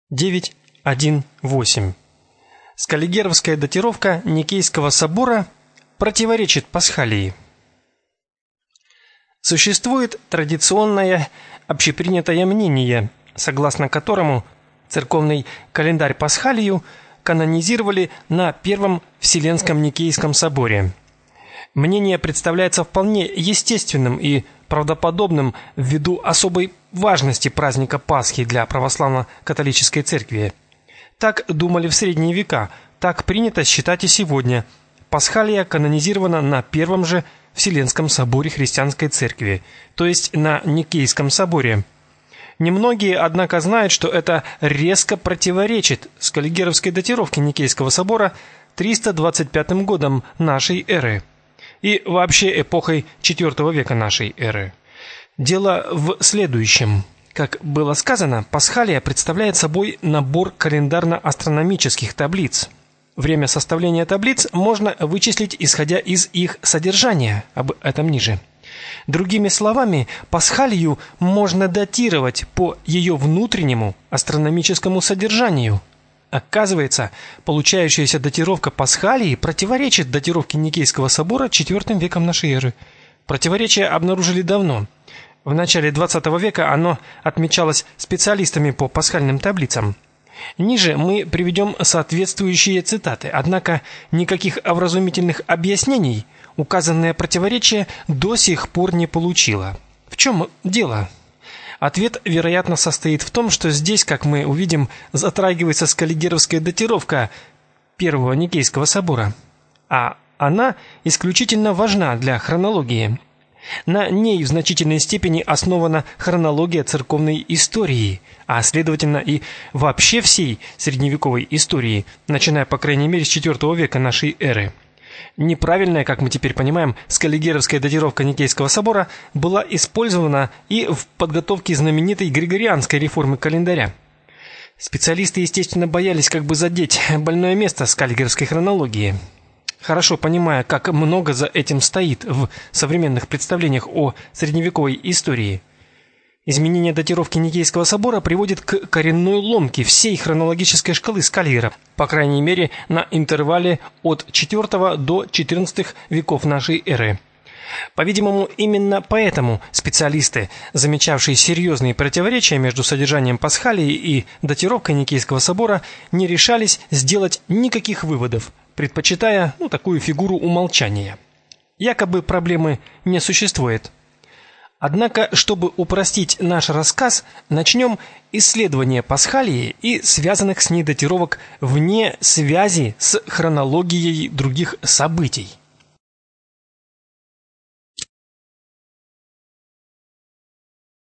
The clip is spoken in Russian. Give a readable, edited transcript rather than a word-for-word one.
9.1.8. Скаллигеровская датировка Никейского собора противоречит Пасхалии. Существует традиционное общепринятое мнение, согласно которому церковный календарь Пасхалию канонизировали на Первом Вселенском Никейском соборе. Мнение представляется вполне естественным и правдоподобным ввиду особой важности праздника Пасхи для православно-католической церкви. Так думали в средние века, так принято считать и сегодня. Пасхалия канонизирована на Первом же Вселенском соборе христианской церкви, то есть на Никейском соборе. Немногие, однако, знают, что это резко противоречит скаллигеровской датировке Никейского собора 325 годом нашей эры и вообще эпохой IV века нашей эры. Дело в следующем. Как было сказано, Пасхалия представляет собой набор календарно-астрономических таблиц. Время составления таблиц можно вычислить, исходя из их содержания, об этом ниже. Другими словами, Пасхалию можно датировать по ее внутреннему астрономическому содержанию. Оказывается, получающаяся датировка Пасхалии противоречит датировке Никейского собора IV веком нашей эры. Противоречие обнаружили давно. В начале XX века оно отмечалось специалистами по пасхальным таблицам. Ниже мы приведем соответствующие цитаты, однако никаких вразумительных объяснений указанное противоречие до сих пор не получило. В чем дело? Ответ, вероятно, состоит в том, что здесь, как мы увидим, затрагивается скаллигеровская датировка Первого Никейского собора, а она исключительно важна для хронологии. На ней в значительной степени основана хронология церковной истории, а следовательно и вообще всей средневековой истории, начиная, по крайней мере, с IV века нашей эры. Неправильная, как мы теперь понимаем, скаллигеровская датировка Никейского собора была использована и в подготовке знаменитой Григорианской реформы календаря. Специалисты, естественно, боялись как бы задеть больное место скаллигеровской хронологии. Хорошо понимая, как много за этим стоит в современных представлениях о средневековой истории. Изменение датировки Никейского собора приводит к коренной ломке всей хронологической шкалы Скаллигера, по крайней мере, на интервале от IV до XIV веков нашей эры. По-видимому, именно поэтому специалисты, замечавшие серьезные противоречия между содержанием Пасхалии и датировкой Никейского собора, не решались сделать никаких выводов, предпочитая такую фигуру умолчания. Якобы проблемы не существует. Однако, чтобы упростить наш рассказ, начнем исследование Пасхалии и связанных с ней датировок вне связи с хронологией других событий.